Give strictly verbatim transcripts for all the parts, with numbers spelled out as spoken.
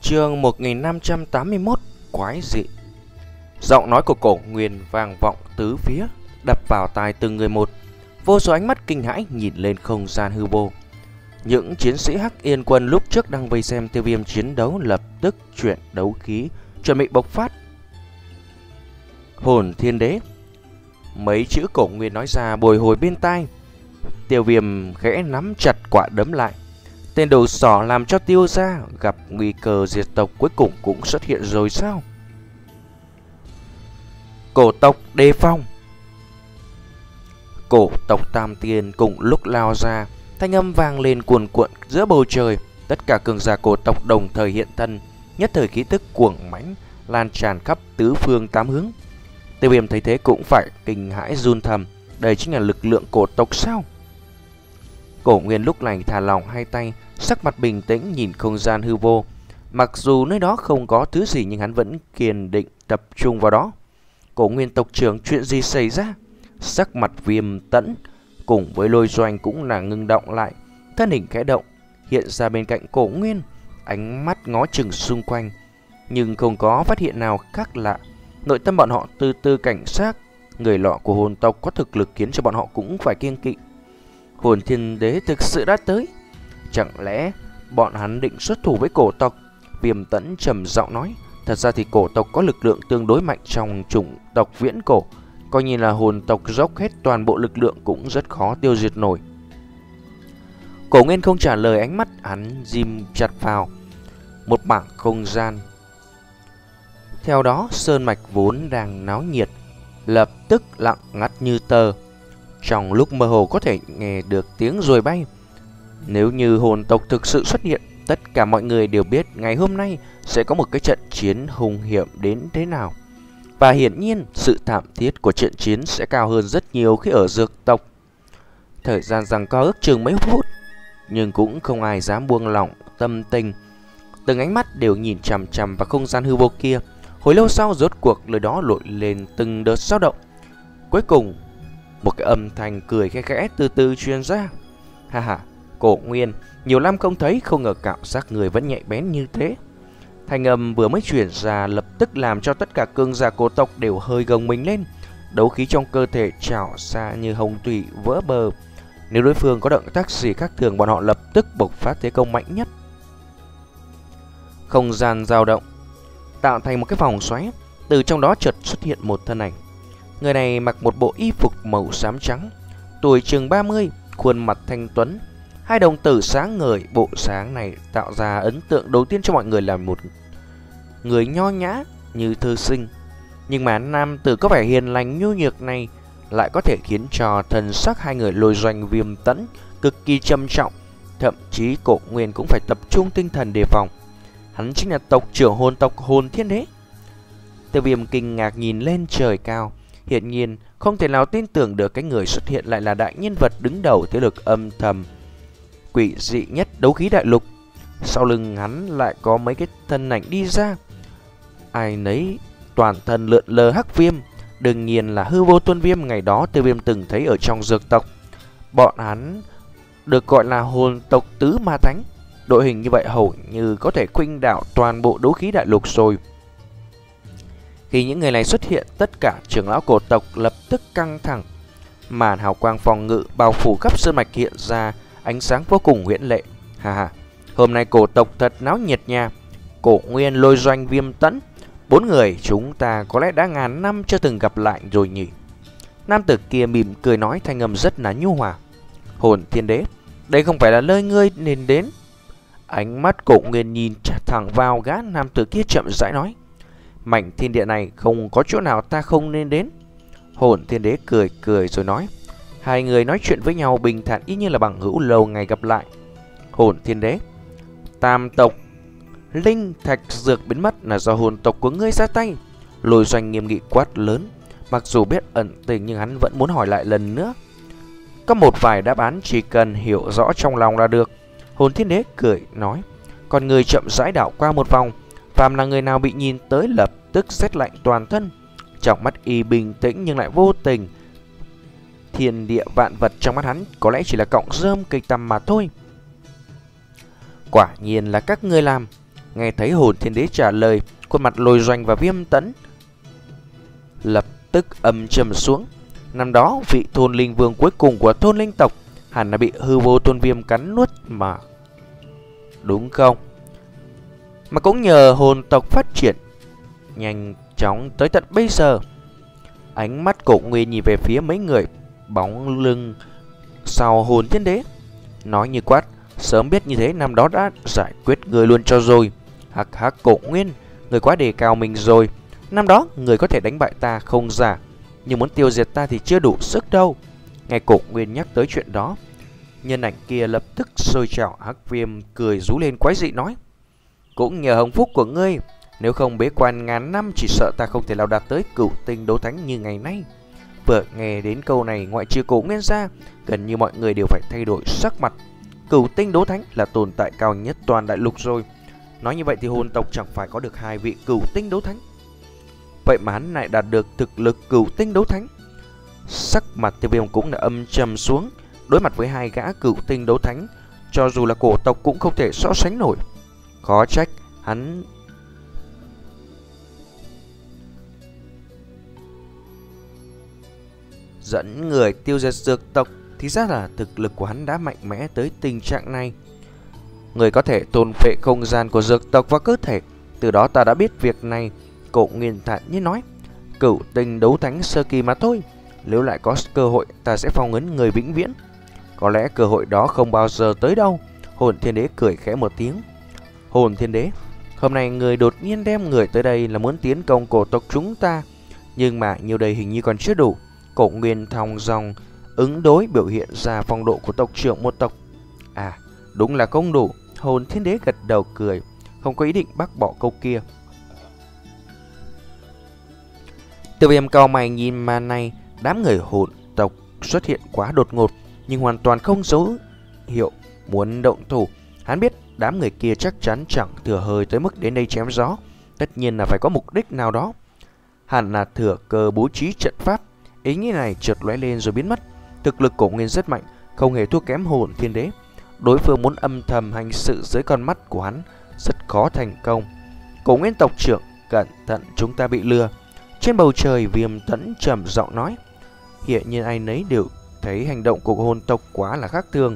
Chương một nghìn năm trăm tám mươi mốt. Quái dị. Giọng nói của Cổ Nguyên vang vọng tứ phía, đập vào tai từng người một. Vô số ánh mắt kinh hãi nhìn lên không gian hư vô. Những chiến sĩ Hắc Yên Quân lúc trước đang vây xem Tiêu Viêm chiến đấu lập tức chuyển đấu khí, chuẩn bị bộc phát. Hồn Thiên Đế. Mấy chữ Cổ Nguyên nói ra bồi hồi bên tai. Tiêu Viêm khẽ nắm chặt quả đấm lại. Tên đầu sỏ làm cho Tiêu gia gặp nguy cơ diệt tộc cuối cùng cũng xuất hiện rồi sao? Cổ tộc đề phòng. Cổ tộc Tam Tiên cùng lúc lao ra, thanh âm vang lên cuồn cuộn giữa bầu trời. Tất cả cường giả cổ tộc đồng thời hiện thân, nhất thời khí tức cuồng mãnh lan tràn khắp tứ phương tám hướng. Tiêu Viêm thấy thế cũng phải kinh hãi run thầm, đây chính là lực lượng cổ tộc sao? Cổ Nguyên lúc này thả lỏng hai tay, sắc mặt bình tĩnh nhìn không gian hư vô. Mặc dù nơi đó không có thứ gì nhưng hắn vẫn kiên định tập trung vào đó. Cổ Nguyên tộc trưởng, chuyện gì xảy ra? Sắc mặt Viêm Tẫn cùng với Lôi Doanh cũng là ngưng động lại, thân hình khẽ động hiện ra bên cạnh Cổ Nguyên, ánh mắt ngó chừng xung quanh nhưng không có phát hiện nào khác lạ. Nội tâm bọn họ từ từ cảnh giác, người lọ của hồn tộc có thực lực khiến cho bọn họ cũng phải kiêng kỵ. Hồn Thiên Đế thực sự đã tới, chẳng lẽ bọn hắn định xuất thủ với cổ tộc? Viêm Tẫn trầm giọng nói. Thật ra thì cổ tộc có lực lượng tương đối mạnh trong chủng tộc viễn cổ, coi như là hồn tộc dốc hết toàn bộ lực lượng cũng rất khó tiêu diệt nổi. Cổ Nguyên không trả lời, ánh mắt hắn ghim chặt vào một mảng không gian. Theo đó sơn mạch vốn đang náo nhiệt lập tức lặng ngắt như tờ. Trong lúc mơ hồ có thể nghe được tiếng ruồi bay. Nếu như hồn tộc thực sự xuất hiện, tất cả mọi người đều biết ngày hôm nay sẽ có một cái trận chiến hung hiểm đến thế nào. Và hiển nhiên sự thảm thiết của trận chiến sẽ cao hơn rất nhiều khi ở dược tộc. Thời gian giằng co ước chừng mấy phút, nhưng cũng không ai dám buông lỏng tâm tình. Từng ánh mắt đều nhìn chằm chằm vào không gian hư vô kia. Hồi lâu sau rốt cuộc lời đó lội lên từng đợt dao động. Cuối cùng một cái âm thanh cười khẽ khẽ từ từ truyền ra. Ha ha, Cổ Nguyên, nhiều năm không thấy, không ngờ cảm giác người vẫn nhạy bén như thế. Thanh âm vừa mới truyền ra lập tức làm cho tất cả cường giả cổ tộc đều hơi gồng mình lên. Đấu khí trong cơ thể trào ra như hồng thủy vỡ bờ. Nếu đối phương có động tác gì khác thường, bọn họ lập tức bộc phát thế công mạnh nhất. Không gian dao động tạo thành một cái vòng xoáy, từ trong đó chợt xuất hiện một thân ảnh. Người này mặc một bộ y phục màu xám trắng, tuổi chừng ba mươi, khuôn mặt thanh tuấn, hai đồng tử sáng ngời. Bộ sáng này tạo ra ấn tượng đầu tiên cho mọi người là một người nho nhã như thư sinh. Nhưng mà nam tử có vẻ hiền lành nhu nhược này lại có thể khiến cho thần sắc hai người Lôi Doanh, Viêm Tẫn cực kỳ trầm trọng. Thậm chí Cổ Nguyên cũng phải tập trung tinh thần đề phòng. Hắn chính là tộc trưởng hồn tộc Hồn Thiên Đế. Tiêu Viêm kinh ngạc nhìn lên trời cao, hiển nhiên không thể nào tin tưởng được cái người xuất hiện lại là đại nhân vật đứng đầu thế lực âm thầm quỷ dị nhất đấu khí đại lục. Sau lưng hắn lại có mấy cái thân ảnh đi ra, ai nấy toàn thân lượn lờ hắc viêm. Đương nhiên là hư vô tuân viêm ngày đó Tiêu Viêm từng thấy ở trong dược tộc. Bọn hắn được gọi là hồn tộc tứ ma thánh. Đội hình như vậy hầu như có thể khuynh đảo toàn bộ đấu khí đại lục rồi. Khi những người này xuất hiện, tất cả trưởng lão cổ tộc lập tức căng thẳng. Màn hào quang phòng ngự bao phủ khắp sơn mạch hiện ra, ánh sáng vô cùng huyễn lệ. Ha ha, hôm nay cổ tộc thật náo nhiệt nha. Cổ Nguyên, Lôi Doanh, Viêm Tẫn, bốn người chúng ta có lẽ đã ngàn năm chưa từng gặp lại rồi nhỉ. Nam tử kia mỉm cười nói, thanh âm rất là nhu hòa. Hồn Thiên Đế, đây không phải là nơi ngươi nên đến. Ánh mắt Cổ Nguyên nhìn thẳng vào gã nam tử kia chậm rãi nói, mảnh thiên địa này không có chỗ nào ta không nên đến. Hồn Thiên Đế cười cười rồi nói, hai người nói chuyện với nhau bình thản y như là bằng hữu lâu ngày gặp lại. Hồn Thiên Đế, tam tộc linh thạch dược biến mất là do hồn tộc của ngươi ra tay. Lôi Doanh nghiêm nghị quát lớn. Mặc dù biết ẩn tình nhưng hắn vẫn muốn hỏi lại lần nữa. Có một vài đáp án chỉ cần hiểu rõ trong lòng là được. Hồn Thiên Đế cười nói, còn người chậm rãi đảo qua một vòng, phàm là người nào bị nhìn tới lập tức rét lạnh toàn thân. Trong mắt y bình tĩnh nhưng lại vô tình. Thiên địa vạn vật trong mắt hắn có lẽ chỉ là cọng rơm cây tăm mà thôi. Quả nhiên là các ngươi làm. Nghe thấy Hồn Thiên Đế trả lời, khuôn mặt Lôi Doanh và Viêm Tẫn lập tức âm trầm xuống. Năm đó, vị thôn linh vương cuối cùng của thôn linh tộc hẳn là bị hư vô tôn viêm cắn nuốt mà, đúng không? Mà cũng nhờ hồn tộc phát triển nhanh chóng tới tận bây giờ. Ánh mắt Cổ Nguyên nhìn về phía mấy người bóng lưng sau Hồn Thiên Đế, nói như quát: sớm biết như thế năm đó đã giải quyết người luôn cho rồi. Hắc hắc Cổ Nguyên, người quá đề cao mình rồi. Năm đó người có thể đánh bại ta không giả, nhưng muốn tiêu diệt ta thì chưa đủ sức đâu. Nghe Cổ Nguyên nhắc tới chuyện đó, nhân ảnh kia lập tức sôi trào. Hắc Viêm cười rú lên quái dị nói: cũng nhờ hồng phúc của ngươi, nếu không bế quan ngàn năm chỉ sợ ta không thể nào đạt tới cửu tinh đấu thánh như ngày nay. Vừa nghe đến câu này, ngoại trừ Cổ Nguyên ra, gần như mọi người đều phải thay đổi sắc mặt. Cửu tinh đấu thánh là tồn tại cao nhất toàn đại lục rồi. Nói như vậy thì hồn tộc chẳng phải có được hai vị cửu tinh đấu thánh. Vậy mà hắn lại đạt được thực lực cửu tinh đấu thánh. Sắc mặt Tiêu Viêm cũng đã âm trầm xuống. Đối mặt với hai gã cửu tinh đấu thánh, cho dù là cổ tộc cũng không thể so sánh nổi. Khó trách hắn dẫn người tiêu diệt dược tộc. Thì ra là thực lực của hắn đã mạnh mẽ tới tình trạng này. Người có thể tồn phệ không gian của dược tộc và cơ thể. Từ đó ta đã biết việc này. Cổ Nguyên thản nhiên nói: cửu tinh đấu thánh sơ kỳ mà thôi. Nếu lại có cơ hội, ta sẽ phong ấn người vĩnh viễn. Có lẽ cơ hội đó không bao giờ tới đâu. Hồn Thiên Đế cười khẽ một tiếng. Hồn Thiên Đế, hôm nay người đột nhiên đem người tới đây là muốn tiến công cổ tộc chúng ta. Nhưng mà nhiều đây hình như còn chưa đủ. Cổ Nguyên thong dong ứng đối, biểu hiện ra phong độ của tộc trưởng một tộc. À, đúng là không đủ. Hồn Thiên Đế gật đầu cười, không có ý định bác bỏ câu kia. Tiêu Viêm cau mày nhìn màn này. Đám người hồn tộc xuất hiện quá đột ngột, nhưng hoàn toàn không dấu hiệu muốn động thủ. Hắn biết đám người kia chắc chắn chẳng thừa hơi tới mức đến đây chém gió. Tất nhiên là phải có mục đích nào đó. Hẳn là thừa cơ bố trí trận pháp. Ý nghĩ này chợt lóe lên rồi biến mất. Thực lực Cổ Nguyên rất mạnh, không hề thua kém Hồn Thiên Đế. Đối phương muốn âm thầm hành sự dưới con mắt của hắn rất khó thành công. Cổ Nguyên tộc trưởng, cẩn thận, chúng ta bị lừa. Trên bầu trời, Viêm Tẫn trầm giọng nói. Hiện nhiên ai nấy đều thấy hành động của hồn tộc quá là khác thường.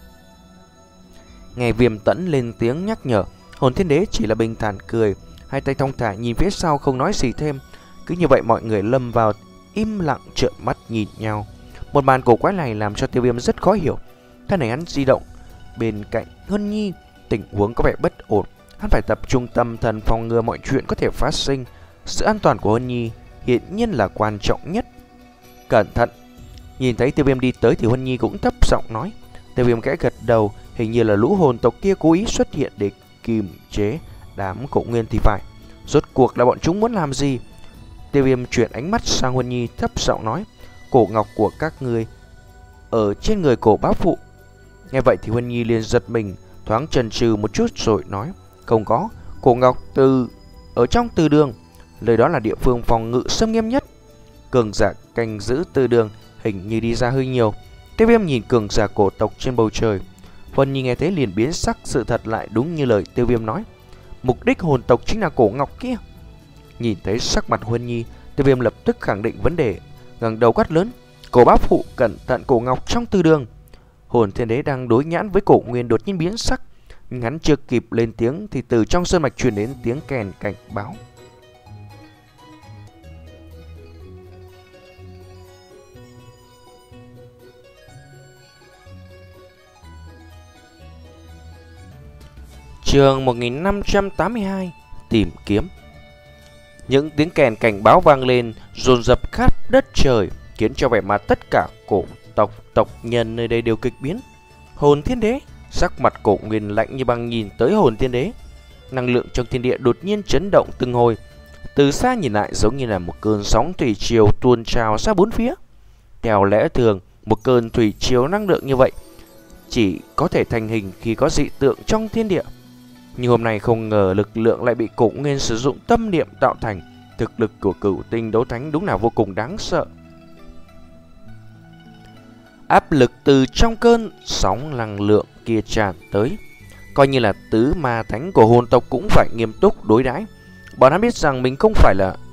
Nghe Viêm Tẫn lên tiếng nhắc nhở, Hồn Thiên Đế chỉ là bình thản cười, hai tay thong thả nhìn phía sau không nói gì thêm. Cứ như vậy mọi người lâm vào im lặng trợn mắt nhìn nhau. Một màn cổ quái này làm cho Tiêu Viêm rất khó hiểu. Thân này hắn di động bên cạnh Huân Nhi, tình huống có vẻ bất ổn. Hắn phải tập trung tâm thần phòng ngừa mọi chuyện có thể phát sinh. Sự an toàn của Huân Nhi hiển nhiên là quan trọng nhất. Cẩn thận. Nhìn thấy Tiêu Viêm đi tới thì Huân Nhi cũng thấp giọng nói. Tiêu Viêm kẽ gật đầu, hình như là lũ hồn tộc kia cố ý xuất hiện để kiềm chế đám Cổ Nguyên thì phải. Rốt cuộc là bọn chúng muốn làm gì? Tiêu Viêm chuyển ánh mắt sang Huân Nhi, thấp giọng nói. Cổ ngọc của các ngươi ở trên người cổ bá phụ. Nghe vậy thì Huân Nhi liền giật mình, thoáng chần chừ một chút rồi nói. Không có, cổ ngọc từ ở trong từ đường. Lời đó là địa phương phòng ngự xâm nghiêm nhất. Cường giả canh giữ từ đường hình như đi ra hơi nhiều. Tiêu Viêm nhìn cường giả cổ tộc trên bầu trời. Huân Nhi nghe thế liền biến sắc, sự thật lại đúng như lời Tiêu Viêm nói. Mục đích hồn tộc chính là cổ ngọc kia. Nhìn thấy sắc mặt Huân Nhi, Tiêu Viêm lập tức khẳng định vấn đề, ngẩng đầu quát lớn. Cổ bá phụ, cẩn thận cổ ngọc trong từ đường. Hồn Thiên Đế đang đối nhãn với Cổ Nguyên đột nhiên biến sắc, nhưng hắn chưa kịp lên tiếng thì từ trong sơn mạch truyền đến tiếng kèn cảnh báo. Chương một nghìn năm trăm tám mươi hai, tìm kiếm. Những tiếng kèn cảnh báo vang lên dồn dập khắp đất trời, khiến cho vẻ mặt tất cả cổ tộc tộc nhân nơi đây đều kịch biến. Hồn Thiên Đế, sắc mặt Cổ Nguyên lạnh như băng nhìn tới Hồn Thiên Đế. Năng lượng trong thiên địa đột nhiên chấn động từng hồi, từ xa nhìn lại giống như là một cơn sóng thủy triều tuôn trào ra bốn phía. Theo lẽ thường, một cơn thủy triều năng lượng như vậy chỉ có thể thành hình khi có dị tượng trong thiên địa. Nhưng hôm nay không ngờ lực lượng lại bị Cổ Nguyên sử dụng tâm niệm tạo thành. Thực lực của cửu tinh đấu thánh đúng là vô cùng đáng sợ. Áp lực từ trong cơn sóng năng lượng kia tràn tới, coi như là tứ ma thánh của hồn tộc cũng phải nghiêm túc đối đãi. Bọn hắn biết rằng mình không phải là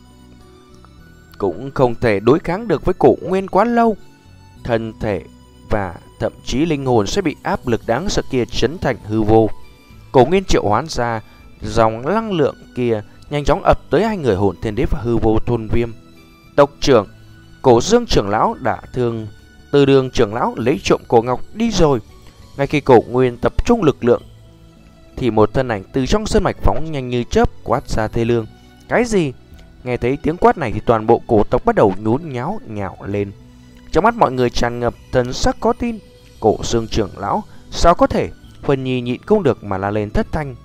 cũng không thể đối kháng được với Cổ Nguyên quá lâu. Thân thể và thậm chí linh hồn sẽ bị áp lực đáng sợ kia chấn thành hư vô. Cổ Nguyên triệu hoán ra dòng năng lượng kia nhanh chóng ập tới hai người Hồn Thiên Đế và Hư Vô Thôn Viêm. Tộc trưởng Cổ Dương trưởng lão đã thương Từ Đường trưởng lão lấy trộm cổ ngọc đi rồi. Ngay khi Cổ Nguyên tập trung lực lượng thì một thân ảnh từ trong sơn mạch phóng nhanh như chớp quát ra thê lương. Cái gì? Nghe thấy tiếng quát này thì toàn bộ cổ tộc bắt đầu nhún nháo nhào lên. Trong mắt mọi người tràn ngập thần sắc khó tin. Cổ Dương trưởng lão sao có thể? Huân Nhi nhịn không được mà la lên thất thanh.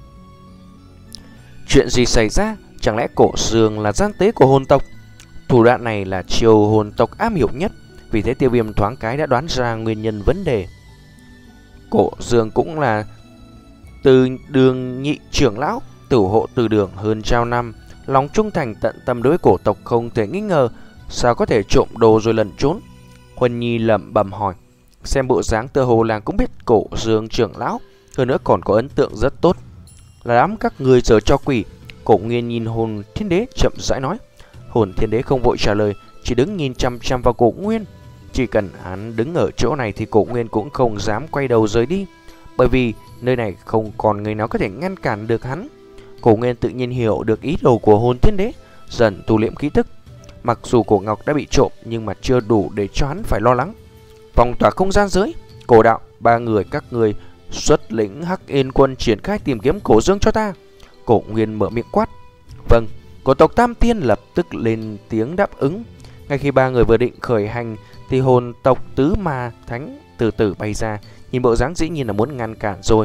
Chuyện gì xảy ra? Chẳng lẽ Cổ Dương là gian tế của hồn tộc? Thủ đoạn này là chiều hồn tộc am hiểu nhất. Vì thế Tiêu Viêm thoáng cái đã đoán ra nguyên nhân vấn đề. Cổ Dương cũng là Từ Đường nhị trưởng lão, tử hộ Từ Đường hơn trao năm, lòng trung thành tận tâm đối với cổ tộc không thể nghi ngờ. Sao có thể trộm đồ rồi lẩn trốn? Huân Nhi lẩm bẩm hỏi. Xem bộ dáng tựa hồ làng cũng biết Cổ Dương trưởng lão, hơn nữa còn có ấn tượng rất tốt. Là đám các người giờ cho quỷ. Cổ Nguyên nhìn Hồn Thiên Đế chậm rãi nói. Hồn Thiên Đế không vội trả lời, chỉ đứng nhìn chăm chăm vào Cổ Nguyên. Chỉ cần hắn đứng ở chỗ này thì Cổ Nguyên cũng không dám quay đầu rời đi, bởi vì nơi này không còn người nào có thể ngăn cản được hắn. Cổ Nguyên tự nhiên hiểu được ý đồ của Hồn Thiên Đế, dần tu liệm khí tức. Mặc dù cổ ngọc đã bị trộm nhưng mà chưa đủ để cho hắn phải lo lắng. Phong tỏa không gian giới, Cổ Đạo, ba người các người xuất lĩnh Hắc Yên quân triển khai tìm kiếm Cổ Dương cho ta. Cổ Nguyên mở miệng quát. Vâng. Cổ tộc Tam Tiên lập tức lên tiếng đáp ứng. Ngay khi ba người vừa định khởi hành thì hồn tộc Tứ Ma Thánh từ từ bay ra, nhìn bộ dáng dĩ nhiên là muốn ngăn cản rồi.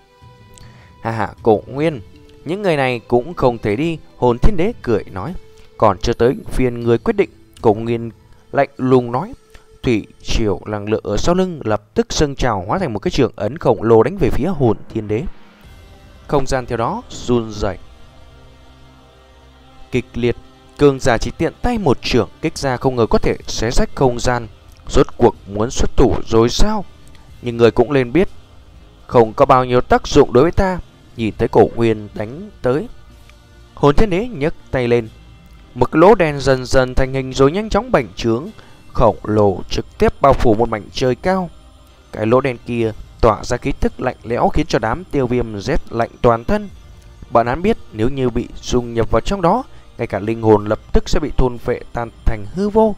Hà hà, Cổ Nguyên, những người này cũng không thể đi. Hồn Thiên Đế cười nói. Còn chưa tới phiên người quyết định. Cổ Nguyên lạnh lùng nói. Thủy triều năng lượng ở sau lưng lập tức dâng trào, hóa thành một cái trường ấn khổng lồ đánh về phía Hồn Thiên Đế. Không gian theo đó run rẩy kịch liệt. Cường giả chỉ tiện tay một trưởng kích ra không ngờ có thể xé rách không gian. Rốt cuộc muốn xuất thủ rồi sao? Nhưng người cũng lên biết không có bao nhiêu tác dụng đối với ta. Nhìn thấy Cổ Nguyên đánh tới, Hồn Thiên Đế nhấc tay lên, một cái lỗ đen dần dần thành hình rồi nhanh chóng bành trướng, khổng lồ trực tiếp bao phủ một mảnh trời cao. Cái lỗ đen kia tỏa ra khí tức lạnh lẽo khiến cho đám Tiêu Viêm rét lạnh toàn thân. Bọn hắn biết nếu như bị dung nhập vào trong đó, ngay cả linh hồn lập tức sẽ bị thôn phệ tan thành hư vô.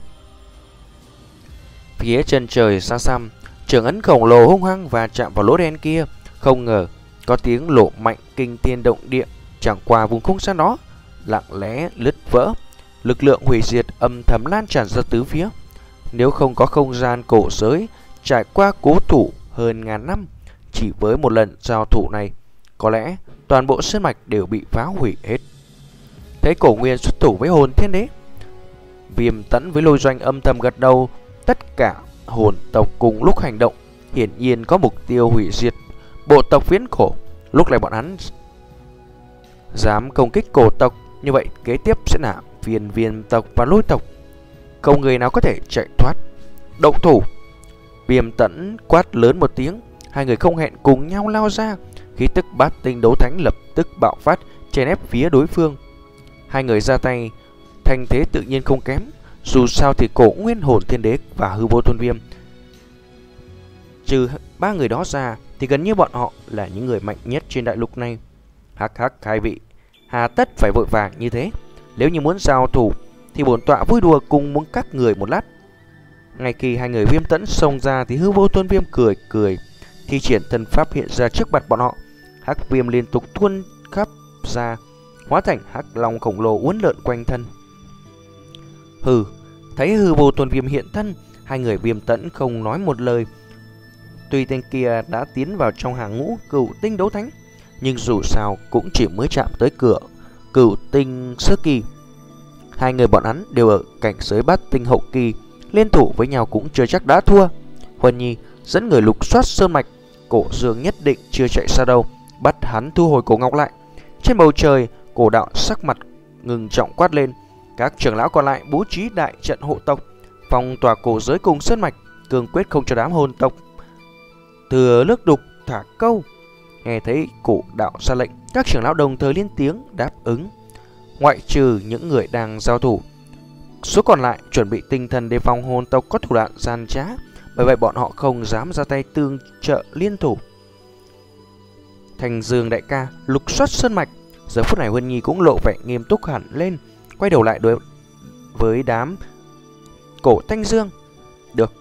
Phía chân trời xa xăm, trường ấn khổng lồ hung hăng và chạm vào lỗ đen kia. Không ngờ có tiếng nổ mạnh kinh thiên động địa. Chẳng qua vùng không gian đó lặng lẽ lứt vỡ, lực lượng hủy diệt âm thầm lan tràn ra tứ phía. Nếu không có không gian cổ giới trải qua cố thủ hơn ngàn năm, chỉ với một lần giao thủ này, có lẽ toàn bộ sơn mạch đều bị phá hủy hết. Thấy Cổ Nguyên xuất thủ với Hồn Thiên Đế, Viêm Tẫn với Lôi Doanh âm thầm gật đầu. Tất cả hồn tộc cùng lúc hành động, hiển nhiên có mục tiêu hủy diệt bộ tộc viễn cổ. Lúc này bọn hắn dám công kích cổ tộc, như vậy kế tiếp sẽ là Viên Viên tộc và Lôi tộc, không người nào có thể chạy thoát. Động thủ! Viêm Tẫn quát lớn một tiếng, hai người không hẹn cùng nhau lao ra. Khí tức bát tinh đấu thánh lập tức bạo phát, chèn ép phía đối phương. Hai người ra tay, thanh thế tự nhiên không kém. Dù sao thì Cổ Nguyên, Hồn Thiên Đế và Hư Vô Thôn Viêm, trừ ba người đó ra thì gần như bọn họ là những người mạnh nhất trên đại lục này. Hắc hắc, hai vị hà tất phải vội vàng như thế? Nếu như muốn giao thủ thì bổn tọa vui đùa cùng muốn các người một lát. Ngay khi hai người Viêm Tẫn xông ra thì Hư Vô Thôn Viêm cười cười, thi triển thần pháp hiện ra trước mặt bọn họ. Hắc viêm liên tục tuôn khắp ra, hóa thành hắc long khổng lồ uốn lượn quanh thân. Hừ, thấy Hư Vô Thôn Viêm hiện thân, hai người Viêm Tẫn không nói một lời. Tuy tên kia đã tiến vào trong hàng ngũ cửu tinh đấu thánh, nhưng dù sao cũng chỉ mới chạm tới cửa cửu tinh sơ kỳ. Hai người bọn hắn đều ở cảnh giới bát tinh hậu kỳ, liên thủ với nhau cũng chưa chắc đã thua. Huân Nhi dẫn người lục soát sơn mạch, Cổ Dương nhất định chưa chạy xa đâu, bắt hắn thu hồi cổ ngọc lại. Trên bầu trời, Cổ Đạo sắc mặt ngừng trọng quát lên. Các trưởng lão còn lại bố trí đại trận hộ tộc, phong tỏa cổ giới cùng sơn mạch, cương quyết không cho đám hồn tộc thừa nước đục thả câu. Nghe thấy cổ đạo ra lệnh, các trưởng lão đồng thời lên tiếng đáp ứng. Ngoại trừ những người đang giao thủ, số còn lại chuẩn bị tinh thần đề phòng hồn tộc có thủ đoạn gian trá, bởi vậy bọn họ không dám ra tay tương trợ liên thủ. Thành Dương đại ca lục soát sơn mạch. Giờ phút này Huân Nhi cũng lộ vẻ nghiêm túc hẳn lên, quay đầu lại đối với đám Cổ Thanh Dương. Được.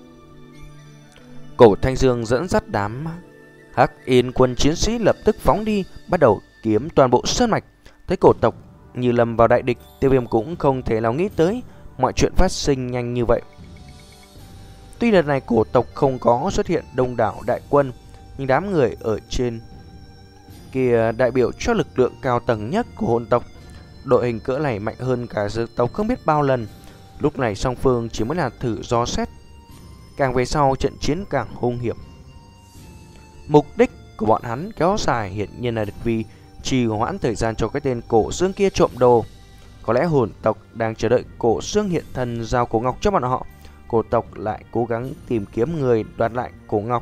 Cổ Thanh Dương dẫn dắt đám Hắc Yên quân chiến sĩ lập tức phóng đi, bắt đầu kiếm toàn bộ sơn mạch. Thấy cổ tộc như lầm vào đại địch, Tiêu Viêm cũng không thể nào nghĩ tới mọi chuyện phát sinh nhanh như vậy. Tuy đợt này cổ tộc không có xuất hiện đông đảo đại quân, nhưng đám người ở trên kia đại biểu cho lực lượng cao tầng nhất của hồn tộc. Đội hình cỡ này mạnh hơn cả dược tộc không biết bao lần. Lúc này song phương chỉ mới là thử dò xét, càng về sau trận chiến càng hung hiểm. Mục đích của bọn hắn kéo dài hiện nhiên là vì trì hoãn thời gian cho cái tên Cổ Dương kia trộm đồ. Có lẽ hồn tộc đang chờ đợi Cổ Dương hiện thân giao cổ ngọc cho bọn họ. Cổ tộc lại cố gắng tìm kiếm người đoạt lại cổ ngọc.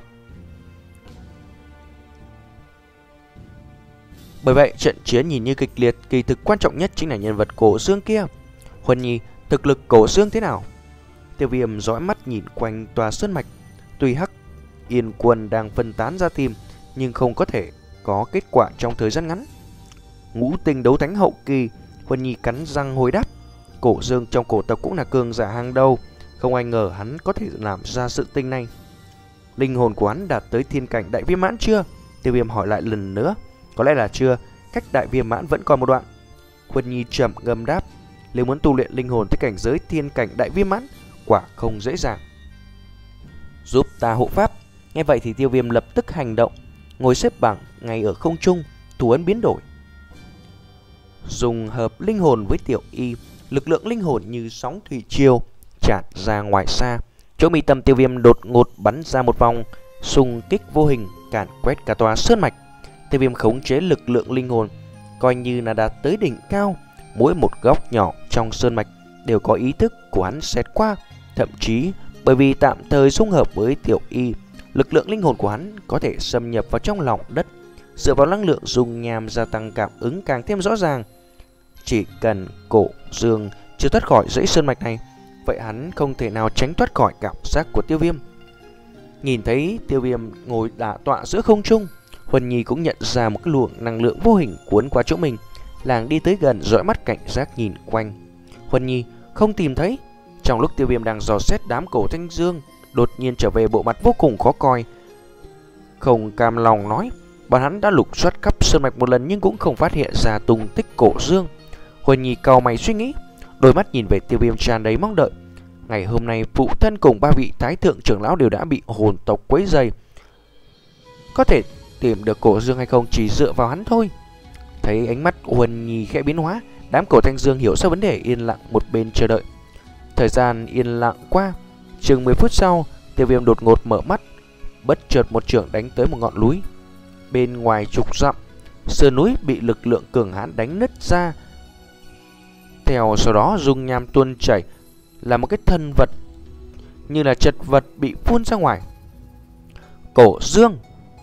Bởi vậy trận chiến nhìn như kịch liệt, kỳ thực quan trọng nhất chính là nhân vật Cổ Dương kia. Huân Nhi, thực lực Cổ Dương thế nào? Tiêu Viêm dõi mắt nhìn quanh tòa sơn mạch. Tuy Hắc Yên quân đang phân tán ra tìm, nhưng không có thể có kết quả trong thời gian ngắn. Ngũ tinh đấu thánh hậu kỳ. Huân Nhi cắn răng hồi đáp. Cổ Dương trong cổ tộc cũng là cường giả hàng đầu, không ai ngờ hắn có thể làm ra sự tình này. Linh hồn của hắn đạt tới thiên cảnh đại viên mãn chưa? Tiêu Viêm hỏi lại lần nữa. Có lẽ là chưa, cách đại viên mãn vẫn còn một đoạn. Huân Nhi trầm ngâm đáp. Nếu muốn tu luyện linh hồn tới cảnh giới thiên cảnh đại viên mãn, quả không dễ dàng. Giúp ta hộ pháp. Nghe vậy thì Tiêu Viêm lập tức hành động, ngồi xếp bằng ngay ở không trung, thủ ấn biến đổi. Dùng hợp linh hồn với tiểu y, lực lượng linh hồn như sóng thủy triều tràn ra ngoài xa. Chỗ mi tâm Tiêu Viêm đột ngột bắn ra một vòng xung kích vô hình, càn quét cả tòa sơn mạch. Tiêu Viêm khống chế lực lượng linh hồn coi như là đạt tới đỉnh cao. Mỗi một góc nhỏ trong sơn mạch đều có ý thức của hắn xẹt qua. Thậm chí bởi vì tạm thời dung hợp với tiểu y, lực lượng linh hồn của hắn có thể xâm nhập vào trong lòng đất. Dựa vào năng lượng dung nham gia tăng cảm ứng càng thêm rõ ràng. Chỉ cần Cổ Dương chưa thoát khỏi dãy sơn mạch này, vậy hắn không thể nào tránh thoát khỏi cảm giác của Tiêu Viêm. Nhìn thấy Tiêu Viêm ngồi đả tọa giữa không trung, Huân Nhi cũng nhận ra một cái luồng năng lượng vô hình cuốn qua chỗ mình. Làng đi tới gần, dõi mắt cảnh giác nhìn quanh. Huân Nhi không tìm thấy. Trong lúc Tiêu Viêm đang dò xét đám Cổ Thanh Dương, đột nhiên trở về bộ mặt vô cùng khó coi. Không cam lòng nói, bọn hắn đã lục soát khắp sơn mạch một lần nhưng cũng không phát hiện ra tung tích Cổ Dương. Huân Nhi cau mày suy nghĩ, đôi mắt nhìn về Tiêu Viêm tràn đầy mong đợi. Ngày hôm nay phụ thân cùng ba vị thái thượng trưởng lão đều đã bị hồn tộc quấy rầy. Có thể tìm được Cổ Dương hay không chỉ dựa vào hắn thôi. Thấy ánh mắt Huân Nhi khẽ biến hóa, đám Cổ Thanh Dương hiểu ra vấn đề, yên lặng một bên chờ đợi. Thời gian yên lặng qua, chừng mười phút sau, Tiêu Viêm đột ngột mở mắt, bất chợt một chưởng đánh tới một ngọn núi. Bên ngoài chục dặm, sườn núi bị lực lượng cường hãn đánh nứt ra. Theo sau đó dung nham tuôn chảy, là một cái thân vật như là chật vật bị phun ra ngoài. Cổ Dương.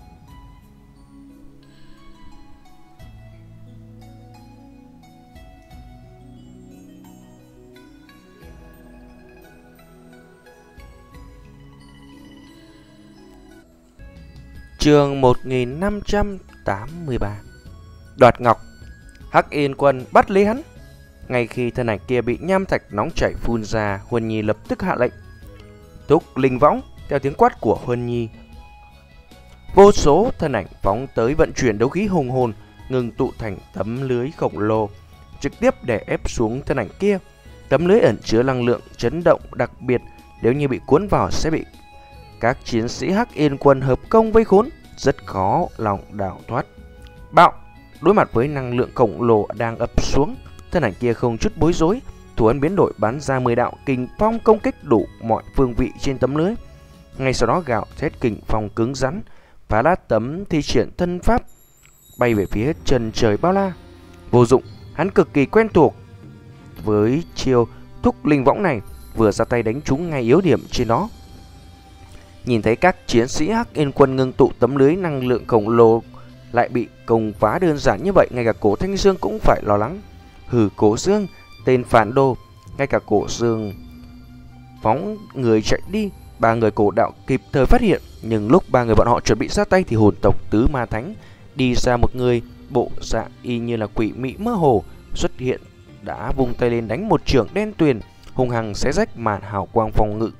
Chương một nghìn năm trăm tám mươi ba. Đoạt ngọc. Hắc Yên quân bắt lấy hắn. Ngay khi thân ảnh kia bị nham thạch nóng chảy phun ra, Huân Nhi lập tức hạ lệnh thúc linh võng. Theo tiếng quát của Huân Nhi, vô số thân ảnh phóng tới vận chuyển đấu khí hùng hồn, ngừng tụ thành tấm lưới khổng lồ, trực tiếp đè ép xuống thân ảnh kia. Tấm lưới ẩn chứa năng lượng chấn động đặc biệt, nếu như bị cuốn vào sẽ bị các chiến sĩ Hắc Yên quân hợp công vây khốn, rất khó lòng đào thoát. Bạo! Đối mặt với năng lượng khổng lồ đang ập xuống, thân ảnh kia không chút bối rối, thủ ấn biến đổi bắn ra mười đạo kình phong công kích đủ mọi phương vị trên tấm lưới. Ngay sau đó gạo thét kình phong cứng rắn phá nát tấm, thi triển thân pháp bay về phía chân trời bao la. Vô dụng, hắn cực kỳ quen thuộc với chiêu thúc linh võng này, vừa ra tay đánh trúng ngay yếu điểm trên nó. Nhìn thấy các chiến sĩ Hắc Yên quân ngưng tụ tấm lưới năng lượng khổng lồ lại bị công phá đơn giản như vậy, ngay cả Cổ Thanh Dương cũng phải lo lắng. Hừ, Cổ Dương, tên phản đồ! Ngay cả Cổ Dương phóng người chạy đi, ba người Cổ đạo kịp thời phát hiện, nhưng lúc ba người bọn họ chuẩn bị ra tay thì hồn tộc Tứ Ma Thánh đi ra một người bộ dạng y như là quỷ mị mơ hồ xuất hiện, đã vung tay lên đánh một chưởng đen tuyền, hung hăng xé rách màn hào quang phòng ngự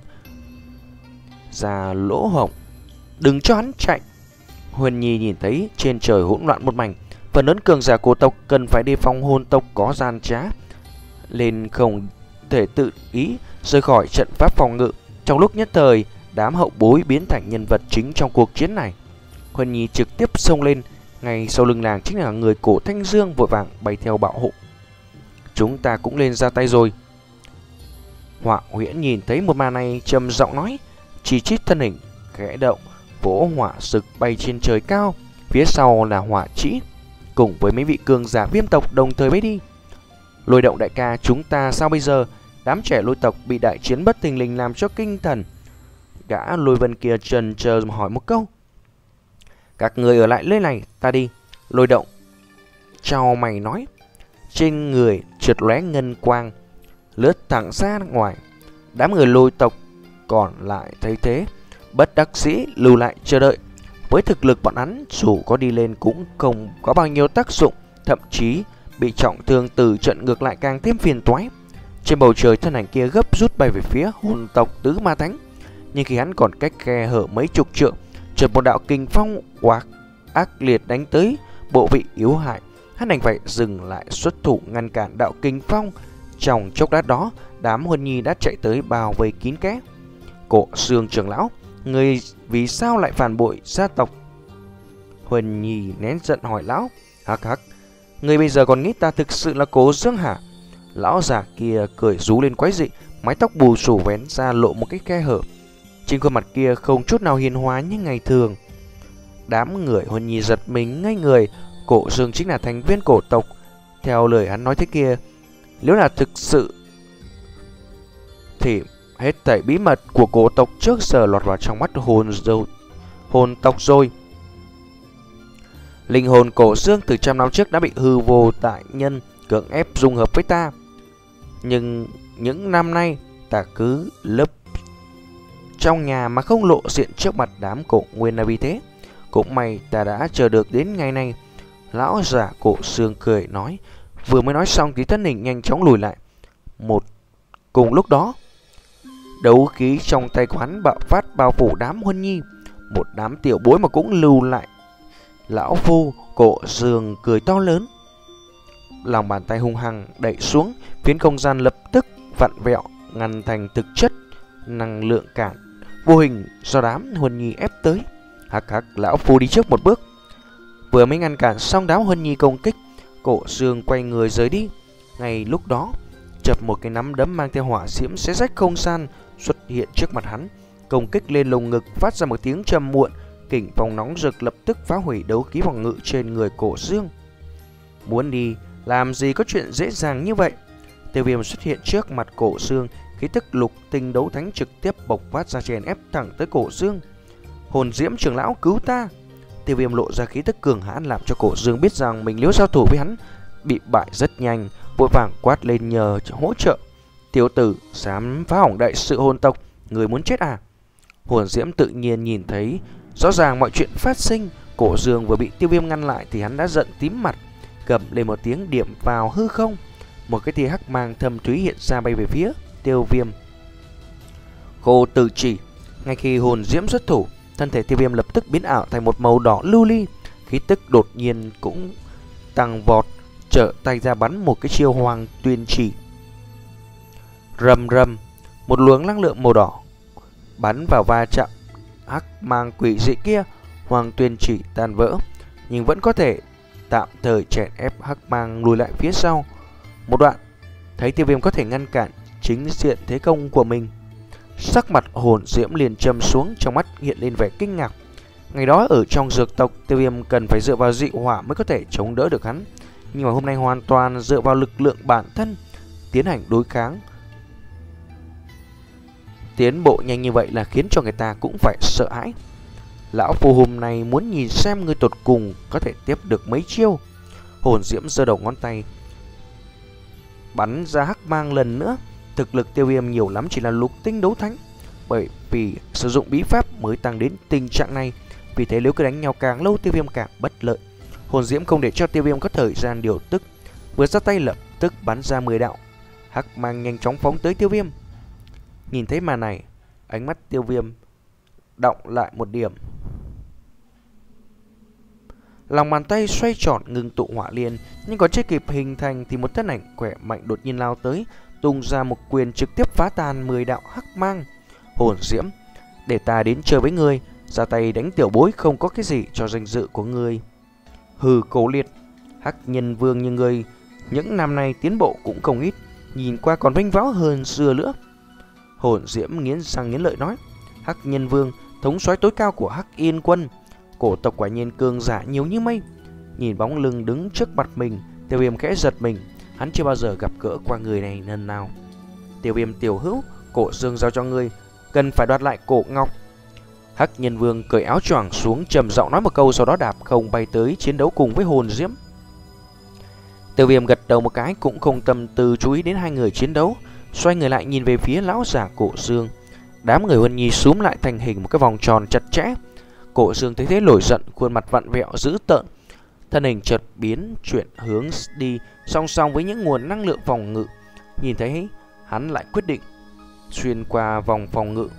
ra lỗ hổng. Đừng cho hắn chạy! Huyền Nhi nhìn thấy trên trời hỗn loạn một mảnh, phần lớn cường giả cổ tộc cần phải đề phòng hồn tộc có gian trá, nên không thể tự ý rời khỏi trận pháp phòng ngự. Trong lúc nhất thời, đám hậu bối biến thành nhân vật chính trong cuộc chiến này. Huyền Nhi trực tiếp xông lên, ngay sau lưng nàng chính là người Cổ Thanh Dương vội vàng bay theo bảo hộ. Chúng ta cũng lên ra tay rồi. Họa Huyễn nhìn thấy một màn này trầm giọng nói, chỉ chít thân hình khẽ động, vỗ hỏa sực bay trên trời cao, phía sau là hỏa trĩ, cùng với mấy vị cường giả viêm tộc đồng thời bay đi. Lôi Động đại ca, chúng ta sao bây giờ? Đám trẻ lôi tộc bị đại chiến bất thình lình làm cho kinh thần. Gã Lôi Vân kia chần chờ hỏi một câu. Các người ở lại nơi này, ta đi. Lôi Động chào mày nói, trên người trượt lóe ngân quang, lướt thẳng ra ngoài. Đám người lôi tộc còn lại thấy thế, bất đắc dĩ lưu lại chờ đợi. Với thực lực bọn hắn, dù có đi lên cũng không có bao nhiêu tác dụng, thậm chí bị trọng thương từ trận ngược lại càng thêm phiền toái. Trên bầu trời, thân ảnh kia gấp rút bay về phía hồn tộc Tứ Ma Thánh, nhưng khi hắn còn cách khe hở mấy chục trượng, chợt một đạo kình phong oạc ác liệt đánh tới bộ vị yếu hại. Hắn đành phải dừng lại xuất thủ ngăn cản đạo kình phong. Trong chốc lát đó, đám Huân Nhi đã chạy tới bao vây kín kẽ. Cổ Dương trưởng lão, người vì sao lại phản bội gia tộc? Huân Nhi nén giận hỏi lão. Hắc hắc, người bây giờ còn nghĩ ta thực sự là Cổ Dương hả? Lão già kia cười rú lên quái dị, mái tóc bù xù vén ra lộ một cái khe hở. Trên khuôn mặt kia không chút nào hiền hóa như ngày thường. Đám người Huân Nhi giật mình ngây người. Cổ Dương chính là thành viên cổ tộc. Theo lời hắn nói thế kia, nếu là thực sự thì hết thảy bí mật của cổ tộc trước giờ lọt vào trong mắt hồn rồi, hồn tộc rồi. Linh hồn Cổ Dương từ trăm năm trước đã bị hư vô đại nhân cưỡng ép dung hợp với ta, nhưng những năm nay ta cứ lấp trong nhà mà không lộ diện trước mặt đám cổ nguyên là vì thế. Cũng may ta đã chờ được đến ngày này. Lão giả Cổ Dương cười nói. Vừa mới nói xong thì thân hình nhanh chóng lùi lại. Một cùng lúc đó, đấu khí trong tay quán bạo phát bao phủ đám Huân Nhi. Một đám tiểu bối mà cũng lưu lại. Lão phu Cổ Dương cười to lớn, lòng bàn tay hung hăng đẩy xuống, phiến không gian lập tức vặn vẹo, ngăn thành thực chất năng lượng cản vô hình do đám Huân Nhi ép tới. Hắc hắc, lão phu đi trước một bước. Vừa mới ngăn cản xong đám Huân Nhi công kích, Cổ Dương quay người rời đi. Ngay lúc đó, chập một cái nắm đấm mang theo hỏa diễm xé rách không gian xuất hiện trước mặt hắn, công kích lên lồng ngực, phát ra một tiếng trầm muộn. Kình phong nóng rực lập tức phá hủy đấu khí phòng ngự trên người Cổ Dương. Muốn đi, làm gì có chuyện dễ dàng như vậy. Tiêu Viêm xuất hiện trước mặt Cổ Dương, khí tức lục tinh đấu thánh trực tiếp bộc phát ra, chèn ép thẳng tới Cổ Dương. Hồn Diễm trưởng lão, cứu ta! Tiêu Viêm lộ ra khí tức cường hãn, làm cho Cổ Dương biết rằng mình nếu giao thủ với hắn bị bại rất nhanh, vội vàng quát lên nhờ hỗ trợ. Tiểu tử dám phá hỏng đại sự hồn tộc, người muốn chết à? Hồn Diễm tự nhiên nhìn thấy rõ ràng mọi chuyện phát sinh. Cổ Dương vừa bị Tiêu Viêm ngăn lại thì hắn đã giận tím mặt, gầm lên một tiếng điểm vào hư không. Một cái tia hắc mang thâm thúy hiện ra bay về phía Tiêu Viêm. Khô Tử Chỉ. Ngay khi hồn diễm xuất thủ, thân thể Tiêu Viêm lập tức biến ảo thành một màu đỏ lưu ly, khí tức đột nhiên cũng tăng vọt, trở tay ra bắn một cái chiêu Hoàng Tuyên Chỉ. Rầm rầm, một luồng năng lượng màu đỏ bắn vào va chạm hắc mang quỷ dị kia. Hoàng Tuyên Chỉ tan vỡ, nhưng vẫn có thể tạm thời chèn ép hắc mang lùi lại phía sau một đoạn. Thấy Tiêu Viêm có thể ngăn cản chính diện thế công của mình, sắc mặt hồn diễm liền trầm xuống, trong mắt hiện lên vẻ kinh ngạc. Ngày đó ở trong dược tộc, Tiêu Viêm cần phải dựa vào dị hỏa mới có thể chống đỡ được hắn, nhưng mà hôm nay hoàn toàn dựa vào lực lượng bản thân tiến hành đối kháng. Tiến bộ nhanh như vậy là khiến cho người ta cũng phải sợ hãi. Lão phù hôm nay muốn nhìn xem người tột cùng có thể tiếp được mấy chiêu. Hồn diễm giơ đầu ngón tay bắn ra hắc mang lần nữa. Thực lực Tiêu Viêm nhiều lắm chỉ là lục tinh đấu thánh, bởi vì sử dụng bí pháp mới tăng đến tình trạng này. Vì thế nếu cứ đánh nhau càng lâu, Tiêu Viêm càng bất lợi. Hồn diễm không để cho Tiêu Viêm có thời gian điều tức, vừa ra tay lập tức bắn ra mười đạo hắc mang nhanh chóng phóng tới Tiêu Viêm. Nhìn thấy màn này, ánh mắt Tiêu Viêm động lại một điểm. Lòng bàn tay xoay tròn ngừng tụ hỏa liên, nhưng còn chưa kịp hình thành thì một thân ảnh khỏe mạnh đột nhiên lao tới, tung ra một quyền trực tiếp phá tan mười đạo hắc mang. Hồn diễm, để ta đến chơi với ngươi, ra tay đánh tiểu bối không có cái gì cho danh dự của ngươi. Hừ, Cổ Liệt, Hắc Nhân Vương như ngươi những năm nay tiến bộ cũng không ít, nhìn qua còn vinh váo hơn xưa nữa. Hồn diễm nghiến răng nghiến lợi nói. Hắc Nhân Vương, thống soái tối cao của Hắc Yên quân, cổ tộc quả nhiên cường giả nhiều như mây. Nhìn bóng lưng đứng trước mặt mình, Tiêu Viêm khẽ giật mình, hắn chưa bao giờ gặp gỡ qua người này lần nào. Tiêu Viêm tiểu hữu, Cổ Dương giao cho ngươi, cần phải đoạt lại cổ ngọc. Hắc Nhân Vương cởi áo choàng xuống, trầm giọng nói một câu, sau đó đạp không bay tới chiến đấu cùng với hồn diễm. Tiêu Viêm gật đầu một cái, cũng không tâm tư chú ý đến hai người chiến đấu, xoay người lại nhìn về phía lão giả Cổ Dương. Đám người Huân Nhi xúm lại thành hình một cái vòng tròn chặt chẽ. Cổ Dương thấy thế nổi giận, khuôn mặt vặn vẹo dữ tợn, thân hình chợt biến chuyển hướng đi song song với những nguồn năng lượng phòng ngự. Nhìn thấy hắn lại quyết định xuyên qua vòng phòng ngự.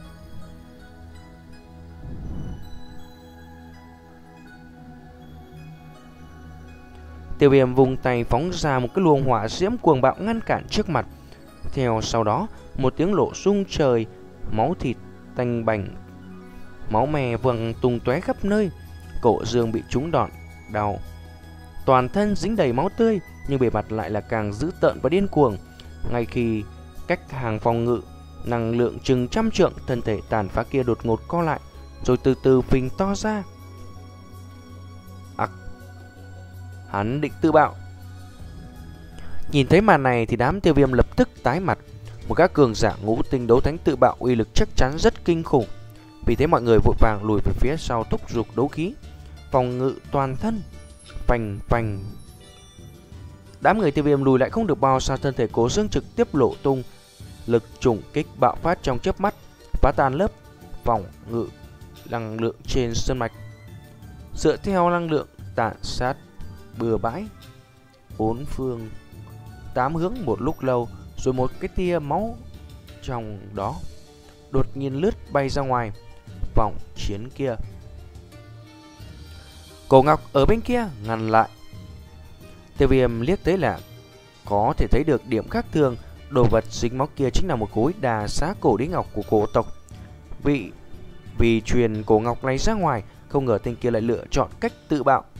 Tiêu Viêm vùng tay phóng ra một cái luồng hỏa diễm cuồng bạo ngăn cản trước mặt. Theo sau đó, một tiếng nổ rung trời, máu thịt tanh bành, máu me văng tung tóe khắp nơi. Cổ Dương bị trúng đòn đau, toàn thân dính đầy máu tươi, nhưng bề mặt lại là càng dữ tợn và điên cuồng. Ngay khi cách hàng phòng ngự năng lượng chừng trăm trượng, thân thể tàn phá kia đột ngột co lại, rồi từ từ phình to ra. Ặc, hắn định tự bạo. Nhìn thấy màn này thì đám Tiêu Viêm lập tức tái mặt. Một các cường giả ngũ tinh đấu thánh tự bạo uy lực chắc chắn rất kinh khủng. Vì thế mọi người vội vàng lùi về phía sau, thúc giục đấu khí phòng ngự toàn thân. Phành phành. Đám người Tiêu Viêm lùi lại không được bao xa, thân thể Cổ Dương trực tiếp lộ tung, lực trùng kích bạo phát trong chớp mắt, phá tan lớp phòng ngự năng lượng trên sơn mạch. Dựa theo năng lượng tàn sát bừa bãi bốn phương tám hướng một lúc lâu, rồi một cái tia máu trong đó đột nhiên lướt bay ra ngoài vòng chiến kia. Cổ Ngọc ở bên kia ngăn lại. Tiêu Viêm liếc tới là có thể thấy được điểm khác thường. Đồ vật dính máu kia chính là một khối đà xá cổ đế ngọc của cổ tộc. Vì vì truyền cổ ngọc này ra ngoài, không ngờ tên kia lại lựa chọn cách tự bạo.